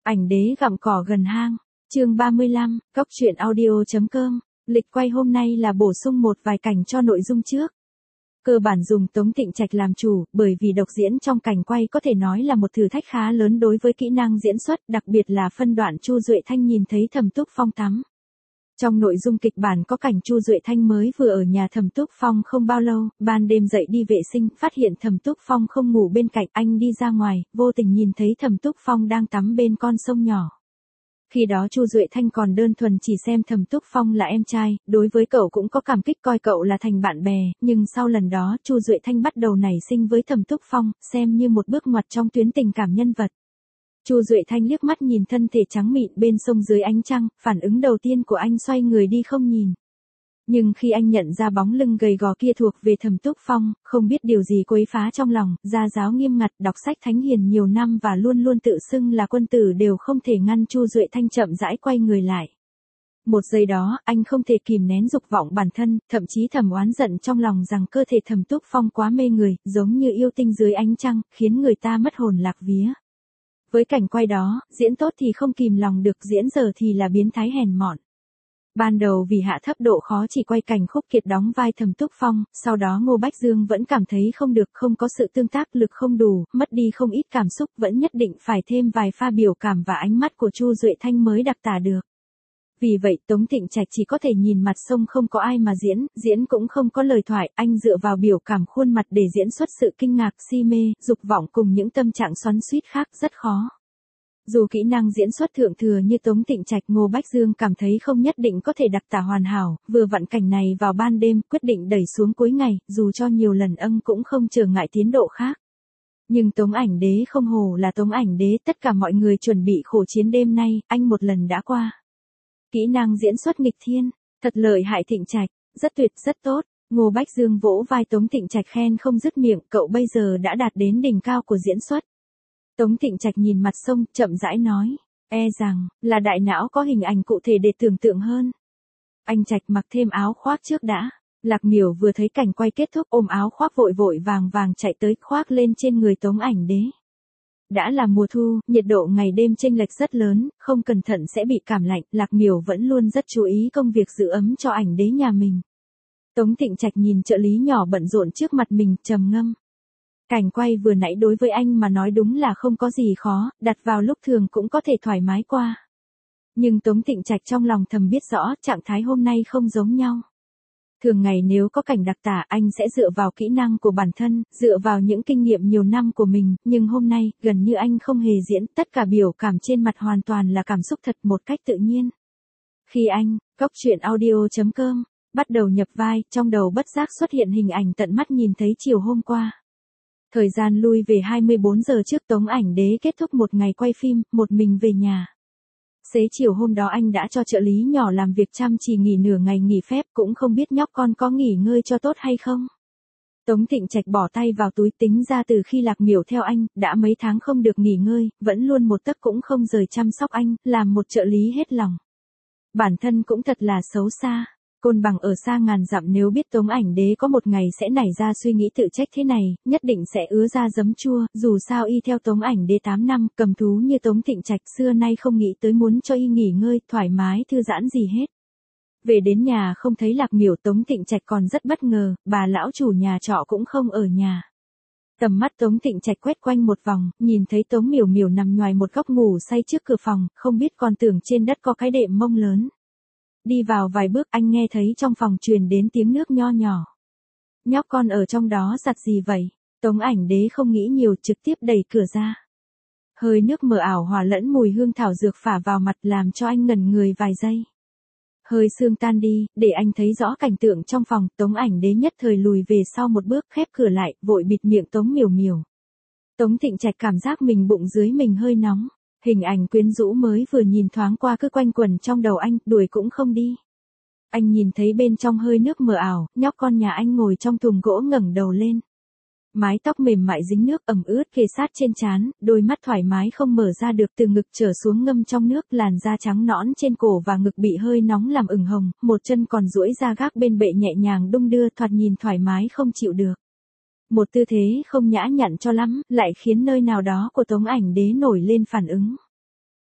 Ảnh đế gặm cỏ gần hang. Chương 35, Cốc truyện audio.com. Lịch quay hôm nay là bổ sung một vài cảnh cho nội dung trước. Cơ bản dùng Tống Tịnh Trạch làm chủ, bởi vì độc diễn trong cảnh quay có thể nói là một thử thách khá lớn đối với kỹ năng diễn xuất, đặc biệt là phân đoạn Chu Duệ Thanh nhìn thấy Thẩm Túc Phong tắm. Trong nội dung kịch bản có cảnh Chu Duệ Thanh mới vừa ở nhà Thẩm Túc Phong không bao lâu, ban đêm dậy đi vệ sinh, phát hiện Thẩm Túc Phong không ngủ bên cạnh, anh đi ra ngoài, vô tình nhìn thấy Thẩm Túc Phong đang tắm bên con sông nhỏ. Khi đó Chu Duệ Thanh còn đơn thuần chỉ xem Thẩm Túc Phong là em trai, đối với cậu cũng có cảm kích coi cậu là thành bạn bè, nhưng sau lần đó Chu Duệ Thanh bắt đầu nảy sinh với Thẩm Túc Phong, xem như một bước ngoặt trong tuyến tình cảm nhân vật. Chu Duệ Thanh liếc mắt nhìn thân thể trắng mịn bên sông dưới ánh trăng, phản ứng đầu tiên của anh xoay người đi không nhìn. Nhưng khi anh nhận ra bóng lưng gầy gò kia thuộc về Thẩm Túc Phong, không biết điều gì quấy phá trong lòng, gia giáo nghiêm ngặt, đọc sách thánh hiền nhiều năm và luôn luôn tự xưng là quân tử đều không thể ngăn Chu Duệ Thanh chậm rãi quay người lại. Một giây đó, anh không thể kìm nén dục vọng bản thân, thậm chí thầm oán giận trong lòng rằng cơ thể Thẩm Túc Phong quá mê người, giống như yêu tinh dưới ánh trăng, khiến người ta mất hồn lạc vía. Với cảnh quay đó, diễn tốt thì không kìm lòng được, diễn dở thì là biến thái hèn mọn. Ban đầu vì hạ thấp độ khó chỉ quay cảnh Khúc Kiệt đóng vai Thẩm Túc Phong, sau đó Ngô Bách Dương vẫn cảm thấy không được, không có sự tương tác, lực không đủ, mất đi không ít cảm xúc, vẫn nhất định phải thêm vài pha biểu cảm và ánh mắt của Chu Duệ Thanh mới đặc tả được. Vì vậy Tống Tịnh Trạch chỉ có thể nhìn mặt sông không có ai mà diễn cũng không có lời thoại, anh dựa vào biểu cảm khuôn mặt để diễn xuất sự kinh ngạc, si mê, dục vọng cùng những tâm trạng xoắn xuýt khác, rất khó. Dù kỹ năng diễn xuất thượng thừa như Tống Tịnh Trạch, Ngô Bách Dương cảm thấy không nhất định có thể đặc tả hoàn hảo, vừa vặn cảnh này vào ban đêm, quyết định đẩy xuống cuối ngày, dù cho nhiều lần cũng không trở ngại tiến độ khác. Nhưng Tống Ảnh Đế không hổ là Tống Ảnh Đế, tất cả mọi người chuẩn bị khổ chiến đêm nay, anh một lần đã qua. Kỹ năng diễn xuất nghịch thiên, thật lợi hại Tịnh Trạch, rất tuyệt, rất tốt. Ngô Bách Dương vỗ vai Tống Tịnh Trạch khen không dứt miệng, cậu bây giờ đã đạt đến đỉnh cao của diễn xuất. Tống Tịnh Trạch nhìn mặt sông, chậm rãi nói, rằng, là đại não có hình ảnh cụ thể để tưởng tượng hơn. Anh Trạch mặc thêm áo khoác trước đã. Lạc Miểu vừa thấy cảnh quay kết thúc ôm áo khoác vội vội vàng vàng chạy tới khoác lên trên người Tống Ảnh Đế. Đã là mùa thu, nhiệt độ ngày đêm chênh lệch rất lớn, không cẩn thận sẽ bị cảm lạnh, Lạc Miểu vẫn luôn rất chú ý công việc giữ ấm cho Ảnh Đế nhà mình. Tống Tịnh Trạch nhìn trợ lý nhỏ bận rộn trước mặt mình, trầm ngâm. Cảnh quay vừa nãy đối với anh mà nói đúng là không có gì khó, đặt vào lúc thường cũng có thể thoải mái qua. Nhưng Tống Tịnh Trạch trong lòng thầm biết rõ, trạng thái hôm nay không giống nhau. Thường ngày nếu có cảnh đặc tả anh sẽ dựa vào kỹ năng của bản thân, dựa vào những kinh nghiệm nhiều năm của mình, nhưng hôm nay, gần như anh không hề diễn, tất cả biểu cảm trên mặt hoàn toàn là cảm xúc thật một cách tự nhiên. Khi anh, Cốc truyện audio.com, bắt đầu nhập vai, trong đầu bất giác xuất hiện hình ảnh tận mắt nhìn thấy chiều hôm qua. Thời gian lui về 24 giờ trước Tống Ảnh Đế kết thúc một ngày quay phim, một mình về nhà. Xế chiều hôm đó anh đã cho trợ lý nhỏ làm việc chăm chỉ nghỉ nửa ngày nghỉ phép, cũng không biết nhóc con có nghỉ ngơi cho tốt hay không. Tống Tịnh Trạch bỏ tay vào túi, tính ra từ khi Lạc Miểu theo anh, đã mấy tháng không được nghỉ ngơi, vẫn luôn một tấc cũng không rời chăm sóc anh, làm một trợ lý hết lòng. Bản thân cũng thật là xấu xa. Côn Bằng ở xa ngàn dặm nếu biết Tống Ảnh Đế có một ngày sẽ nảy ra suy nghĩ tự trách thế này, nhất định sẽ ứa ra giấm chua, dù sao y theo Tống Ảnh Đế 8 năm, cầm thú như Tống Tịnh Trạch xưa nay không nghĩ tới muốn cho y nghỉ ngơi, thoải mái, thư giãn gì hết. Về đến nhà không thấy Lạc Miểu, Tống Tịnh Trạch còn rất bất ngờ, bà lão chủ nhà trọ cũng không ở nhà. Tầm mắt Tống Tịnh Trạch quét quanh một vòng, nhìn thấy Tống Miểu Miểu nằm nhoài một góc ngủ say trước cửa phòng, không biết còn tưởng trên đất có cái đệm mông lớn. Đi vào vài bước anh nghe thấy trong phòng truyền đến tiếng nước nho nhỏ. Nhóc con ở trong đó giặt gì vậy? Tống Ảnh Đế không nghĩ nhiều, trực tiếp đẩy cửa ra. Hơi nước mờ ảo hòa lẫn mùi hương thảo dược phả vào mặt làm cho anh ngẩn người vài giây. Hơi sương tan đi, để anh thấy rõ cảnh tượng trong phòng, Tống Ảnh Đế nhất thời lùi về sau một bước, khép cửa lại, vội bịt miệng Tống Miểu Miểu. Tống Tịnh Trạch cảm giác mình bụng dưới mình hơi nóng. Hình ảnh quyến rũ mới vừa nhìn thoáng qua cứ quanh quẩn trong đầu anh, đuổi cũng không đi. Anh nhìn thấy bên trong hơi nước mờ ảo, nhóc con nhà anh ngồi trong thùng gỗ ngẩng đầu lên. Mái tóc mềm mại dính nước ẩm ướt kề sát trên trán, đôi mắt thoải mái không mở ra được, từ ngực trở xuống ngâm trong nước, làn da trắng nõn trên cổ và ngực bị hơi nóng làm ửng hồng, một chân còn duỗi ra gác bên bệ nhẹ nhàng đung đưa, thoạt nhìn thoải mái không chịu được. Một tư thế không nhã nhặn cho lắm, lại khiến nơi nào đó của Tống Ảnh Đế nổi lên phản ứng.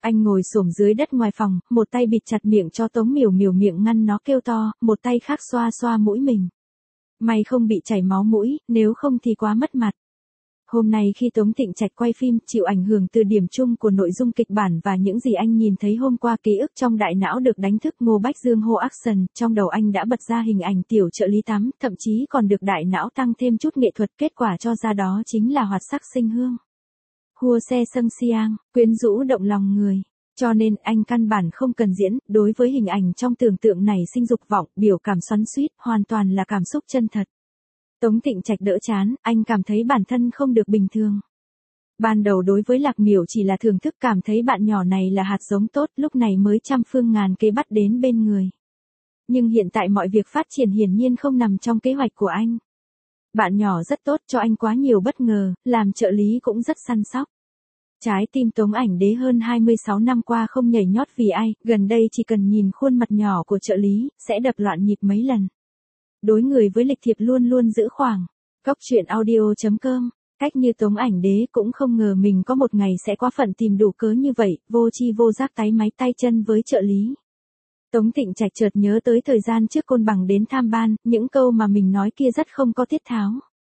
Anh ngồi xổm dưới đất ngoài phòng, một tay bịt chặt miệng cho Tống Miểu Miểu miệng ngăn nó kêu to, một tay khác xoa xoa mũi mình. May không bị chảy máu mũi, nếu không thì quá mất mặt. Hôm nay khi Tống Tịnh Trạch quay phim, chịu ảnh hưởng từ điểm chung của nội dung kịch bản và những gì anh nhìn thấy hôm qua, ký ức trong đại não được đánh thức. Ngô Bách Dương hô action, trong đầu anh đã bật ra hình ảnh tiểu trợ lý tắm, thậm chí còn được đại não tăng thêm chút nghệ thuật, kết quả cho ra đó chính là hoạt sắc sinh hương. Hua xe sâng siang, quyến rũ động lòng người. Cho nên anh căn bản không cần diễn, đối với hình ảnh trong tưởng tượng này sinh dục vọng, biểu cảm xoắn xuýt, hoàn toàn là cảm xúc chân thật. Tống Tịnh Trạch đỡ chán, anh cảm thấy bản thân không được bình thường. Ban đầu đối với Lạc Miểu chỉ là thưởng thức, cảm thấy bạn nhỏ này là hạt giống tốt, lúc này mới trăm phương ngàn kế bắt đến bên người. Nhưng hiện tại mọi việc phát triển hiển nhiên không nằm trong kế hoạch của anh. Bạn nhỏ rất tốt, cho anh quá nhiều bất ngờ, làm trợ lý cũng rất săn sóc. Trái tim Tống Ảnh Đế hơn 26 năm qua không nhảy nhót vì ai, gần đây chỉ cần nhìn khuôn mặt nhỏ của trợ lý, sẽ đập loạn nhịp mấy lần. Đối người với lịch thiệp luôn luôn giữ khoảng. Góc truyện audio.com, cách như Tống Ảnh Đế cũng không ngờ mình có một ngày sẽ quá phận tìm đủ cớ như vậy, vô tri vô giác táy máy tay chân với trợ lý. Tống Tịnh Trạch chợt nhớ tới thời gian trước Côn Bằng đến tham ban, những câu mà mình nói kia rất không có tiết tháo.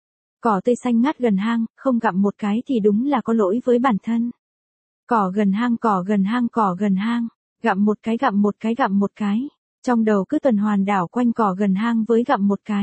Cỏ tươi xanh ngắt gần hang, không gặm một cái thì đúng là có lỗi với bản thân. Cỏ gần hang, cỏ gần hang, cỏ gần hang, gặm một cái, gặm một cái, gặm một cái. Trong đầu cứ tuần hoàn đảo quanh cỏ gần hang với gặm một cái.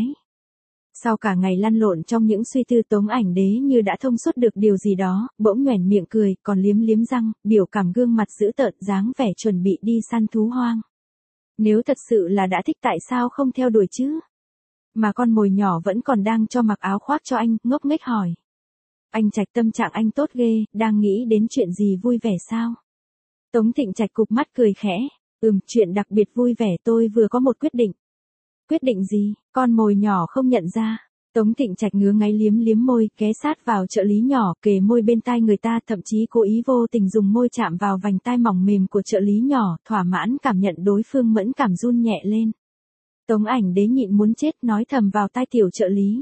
Sau cả ngày lăn lộn trong những suy tư, Tống Ảnh Đế như đã thông suốt được điều gì đó, bỗng nhoẻn miệng cười, còn liếm liếm răng, biểu cảm gương mặt dữ tợn, dáng vẻ chuẩn bị đi săn thú hoang. Nếu thật sự là đã thích tại sao không theo đuổi chứ? Mà con mồi nhỏ vẫn còn đang cho mặc áo khoác cho anh, ngốc nghếch hỏi. Anh Trạch, tâm trạng anh tốt ghê, đang nghĩ đến chuyện gì vui vẻ sao? Tống Tịnh Trạch cụp mắt cười khẽ. Chuyện đặc biệt vui vẻ, tôi vừa có một quyết định. Quyết định gì? Con mồi nhỏ không nhận ra. Tống Tịnh Trạch ngứa ngáy liếm liếm môi, ghé sát vào trợ lý nhỏ, kề môi bên tai người ta, thậm chí cố ý vô tình dùng môi chạm vào vành tai mỏng mềm của trợ lý nhỏ, thỏa mãn cảm nhận đối phương mẫn cảm run nhẹ lên. Tống Ảnh Đế nhịn muốn chết, nói thầm vào tai tiểu trợ lý.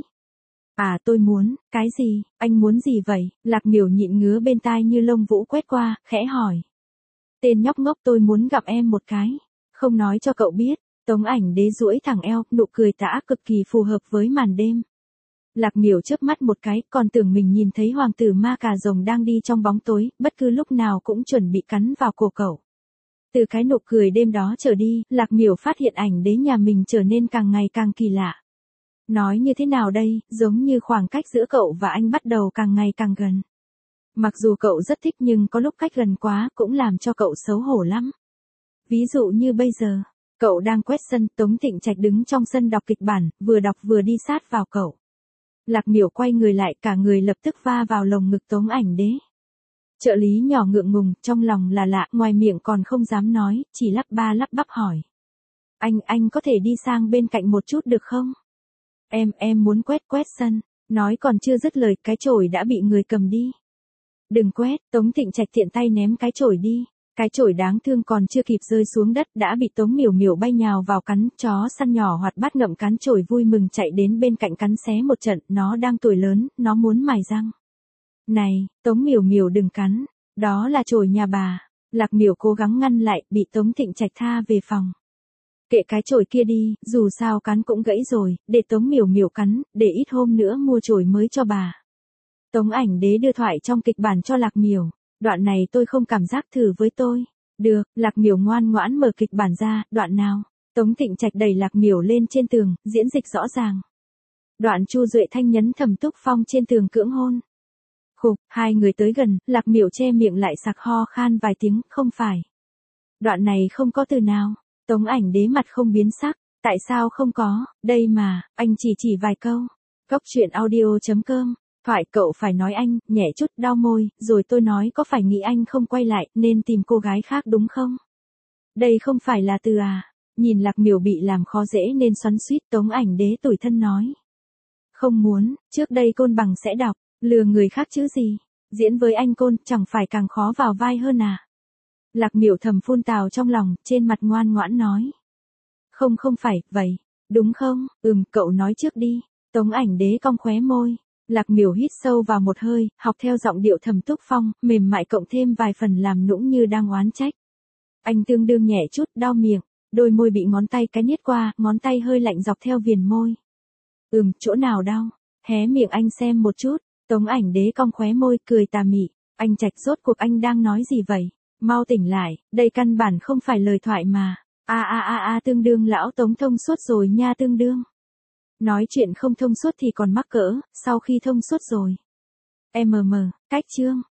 À, tôi muốn, cái gì, anh muốn gì vậy? Lạc Miểu nhịn ngứa bên tai như lông vũ quét qua, khẽ hỏi. Tên nhóc ngốc, tôi muốn gặp em một cái. Không nói cho cậu biết. Tống Ảnh Đế duỗi thẳng eo, nụ cười tà ác cực kỳ phù hợp với màn đêm. Lạc Miểu chớp mắt một cái, còn tưởng mình nhìn thấy hoàng tử ma cà rồng đang đi trong bóng tối, bất cứ lúc nào cũng chuẩn bị cắn vào cổ cậu. Từ cái nụ cười đêm đó trở đi, Lạc Miểu phát hiện Ảnh Đế nhà mình trở nên càng ngày càng kỳ lạ. Nói như thế nào đây, giống như khoảng cách giữa cậu và anh bắt đầu càng ngày càng gần. Mặc dù cậu rất thích nhưng có lúc cách gần quá cũng làm cho cậu xấu hổ lắm. Ví dụ như bây giờ, cậu đang quét sân, Tống Tịnh Trạch đứng trong sân đọc kịch bản, vừa đọc vừa đi sát vào cậu. Lạc Miểu quay người lại, cả người lập tức va vào lồng ngực Tống Ảnh Đế. Trợ lý nhỏ ngượng ngùng, trong lòng là lạ, ngoài miệng còn không dám nói, chỉ lắp ba lắp bắp hỏi. Anh có thể đi sang bên cạnh một chút được không? Em muốn quét sân. Nói còn chưa dứt lời, cái chổi đã bị người cầm đi. Đừng quét, Tống Tịnh Trạch tiện tay ném cái chổi đi. Cái chổi đáng thương còn chưa kịp rơi xuống đất đã bị Tống Miểu Miểu bay nhào vào cắn. Chó săn nhỏ hoạt bát ngậm cán chổi vui mừng chạy đến bên cạnh cắn xé một trận. Nó đang tuổi lớn, nó muốn mài răng. Này, Tống Miểu Miểu đừng cắn. Đó là chổi nhà bà. Lạc Miểu cố gắng ngăn lại, bị Tống Tịnh Trạch tha về phòng. Kệ cái chổi kia đi, dù sao cắn cũng gãy rồi, để Tống Miểu Miểu cắn, để ít hôm nữa mua chổi mới cho bà. Tống Ảnh Đế đưa thoại trong kịch bản cho Lạc Miểu. Đoạn này tôi không cảm giác, thử với tôi. Được, Lạc Miểu ngoan ngoãn mở kịch bản ra, đoạn nào? Tống Tịnh Trạch đẩy Lạc Miểu lên trên tường, diễn dịch rõ ràng. Đoạn Chu Duệ Thanh nhấn Thẩm Túc Phong trên tường cưỡng hôn. Khục, hai người tới gần, Lạc Miểu che miệng lại sặc ho khan vài tiếng, không phải. Đoạn này không có từ nào. Tống Ảnh Đế mặt không biến sắc, tại sao không có, đây mà, anh chỉ vài câu. Góc truyện audio.com, thoại cậu phải nói anh, nhẹ chút đau môi, rồi tôi nói có phải nghĩ anh không quay lại, nên tìm cô gái khác đúng không? Đây không phải là từ à, nhìn Lạc Miểu bị làm khó dễ nên xoắn xuýt, Tống Ảnh Đế tủi thân nói. Không muốn, trước đây Côn Bằng sẽ đọc, lừa người khác chứ gì, diễn với anh Côn chẳng phải càng khó vào vai hơn à? Lạc Miểu thầm phun tào trong lòng, trên mặt ngoan ngoãn nói. Không phải, vậy, đúng không? Cậu nói trước đi. Tống Ảnh Đế cong khóe môi. Lạc Miểu hít sâu vào một hơi, học theo giọng điệu Thẩm Túc Phong, mềm mại cộng thêm vài phần làm nũng như đang oán trách. Anh tương đương nhẹ chút, đau miệng, đôi môi bị ngón tay cái niết qua, ngón tay hơi lạnh dọc theo viền môi. Chỗ nào đau? Hé miệng anh xem một chút. Tống Ảnh Đế cong khóe môi, cười tà mị. Anh Trạch rốt cuộc anh đang nói gì vậy? Mau tỉnh lại, đây căn bản không phải lời thoại mà. Tương đương lão Tống thông suốt rồi nha tương đương. Nói chuyện không thông suốt thì còn mắc cỡ, sau khi thông suốt rồi. Cách chương.